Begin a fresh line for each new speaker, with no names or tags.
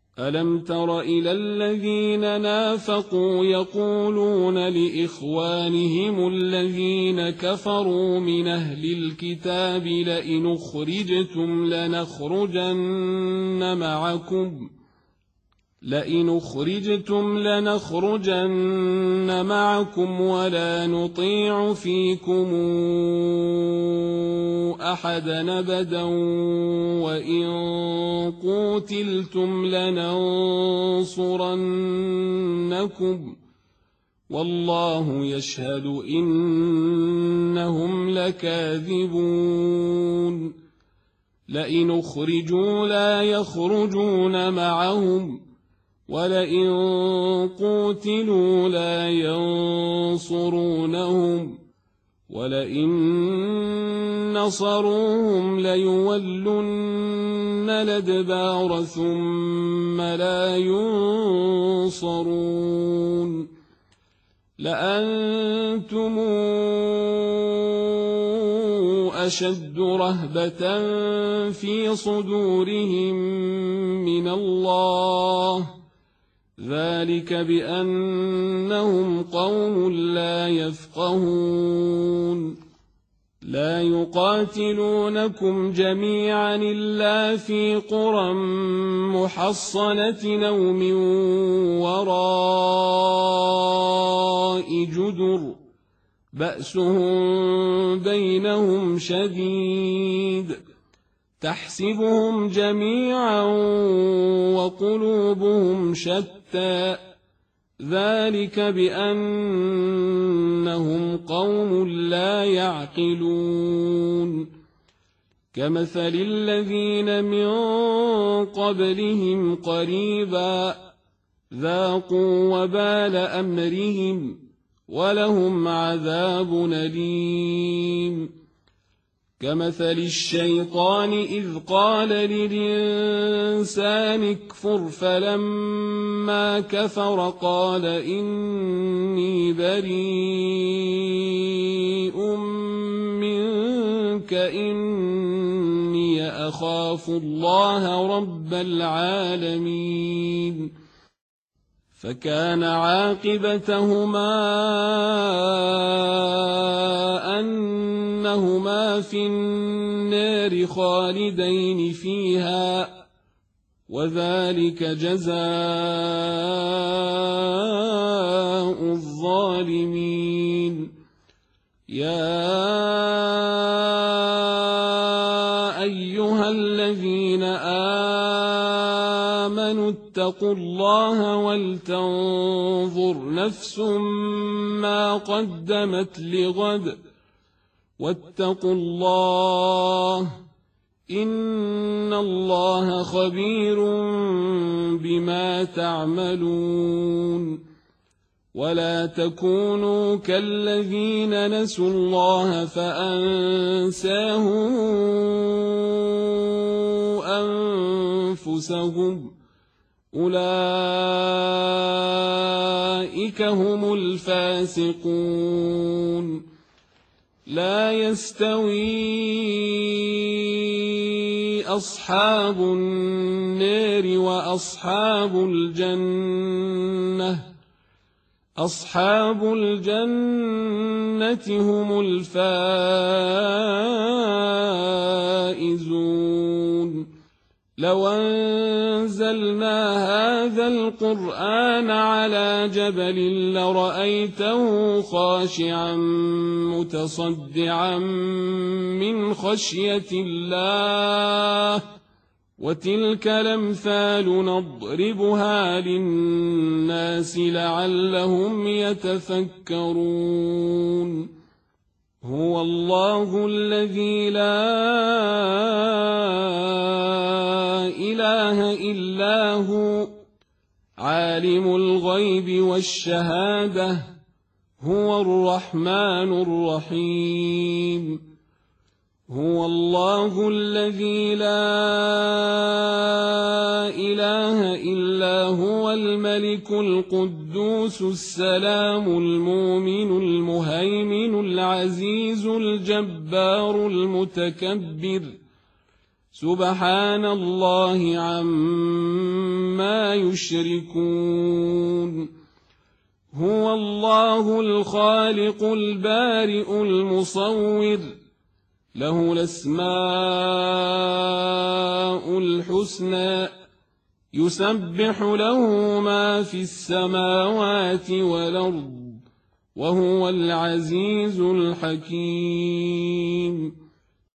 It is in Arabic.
ألم تر إلى الذين نافقوا يقولون لإخوانهم الذين كفروا من أهل الكتاب لئن أخرجتم لنخرجن معكم ولا نطيع فيكم أحدا أبدا وإن قوتلتم لننصرنكم والله يشهد إنهم لكاذبون لئن أخرجوا لا يخرجون معهم ولئن قوتلوا لا ينصرونهم ولئن نصروهم ليولن الأدبار ثم لا ينصرون لأنتم أشد رهبة في صدورهم من الله ذلك بأنهم قوم لا يفقهون لا يقاتلونكم جميعا إلا في قرى محصنة أو من وراء جدر بأسهم بينهم شديد تحسبهم جميعا وقلوبهم شتى ذلك بأنهم قوم لا يعقلون كمثل الذين من قبلهم قريبا ذاقوا وبال أمرهم ولهم عذاب أليم كمثل الشيطان إذ قال للإنسان اكفر فلما كفر قال إني بريء منك إني أخاف الله رب العالمين فكان عاقبتهما أنهما في النار خالدين فيها وذلك جزاء الظالمين يا أيها الذين آمنوا اتقوا الله ولتنظر نفس ما قدمت لغد واتقوا الله إن الله خبير بما تعملون ولا تكونوا كالذين نسوا الله فأنساهم أنفسهم أولئك هم الفاسقون لا يستوي أصحاب النار وأصحاب الجنة أصحاب الجنة هم الفائزون لو أنزلنا هذا القرآن على جبل لرأيته خاشعا متصدعا من خشية الله وتلك الأمثال نضربها للناس لعلهم يتفكرون هو الله الذي لا إله إلا هو عالم الغيب والشهادة هو الرحمن الرحيم هو الله الذي لا إله إلا هو الملك القدوس السلام المؤمن المهيمن العزيز الجبار المتكبر سبحان الله عما عما يشركون هو الله الخالق البارئ المصور له الأسماء الحسنى يسبح له ما في السماوات والأرض وهو العزيز الحكيم